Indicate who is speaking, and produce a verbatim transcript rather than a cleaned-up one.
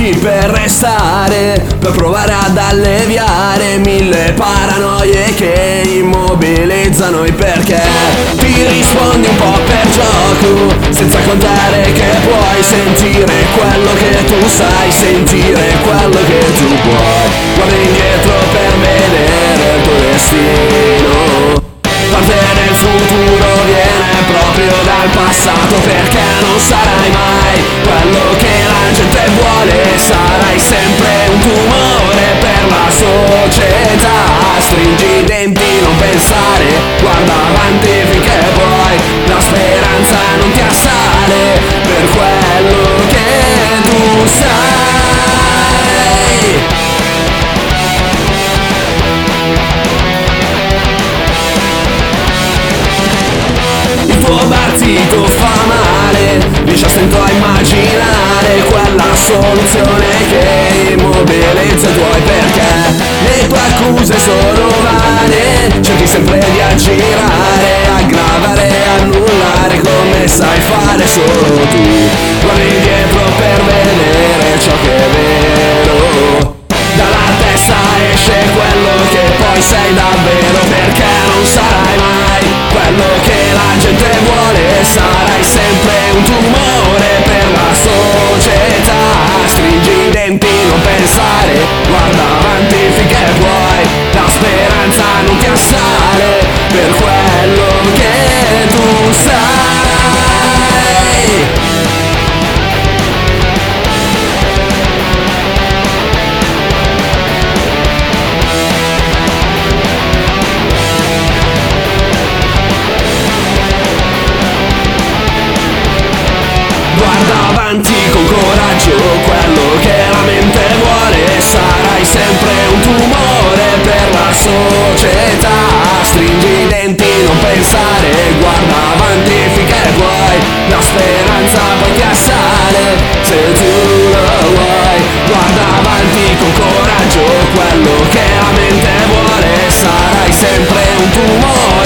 Speaker 1: farci per restare, per provare ad alleviare mille paranoie che immobilizzano i perché. Ti rispondi un po' per gioco, senza contare che puoi sentire quello che tu sai, sentire quello che tu puoi. Guarda indietro per vedere il tuo destino, parte del futuro viene proprio dal passato, perché non sarai mai quello che la gente vuole, sarai sempre un tumore per la società. Stringi i denti, non pensare, guarda avanti finché puoi, la speranza non ti assale per quello che tu sai. Il tuo partito fa male, riesci a stento a immaginare quella soluzione che immobilizza i tuoi perché. Le tue accuse sono vane, cerchi sempre di aggirare, aggravare, annullare come sai fare solo tu. Guardi indietro per vedere ciò che è vero, dalla testa esce quello che poi sei davvero, perché non sarai mai quello che la gente vuole, sarai sempre un tumore per la società. Stringi i denti, non pensare, guarda avanti finché puoi, la speranza non ti assale per quello che tu sai. Guarda avanti con coraggio, quello che la mente vuole, sarai sempre un tumore per la società. Stringi i denti, non pensare, guarda avanti finché puoi, la speranza poi ti assale se tu lo vuoi. Guarda avanti con coraggio, quello che la mente vuole, sarai sempre un tumore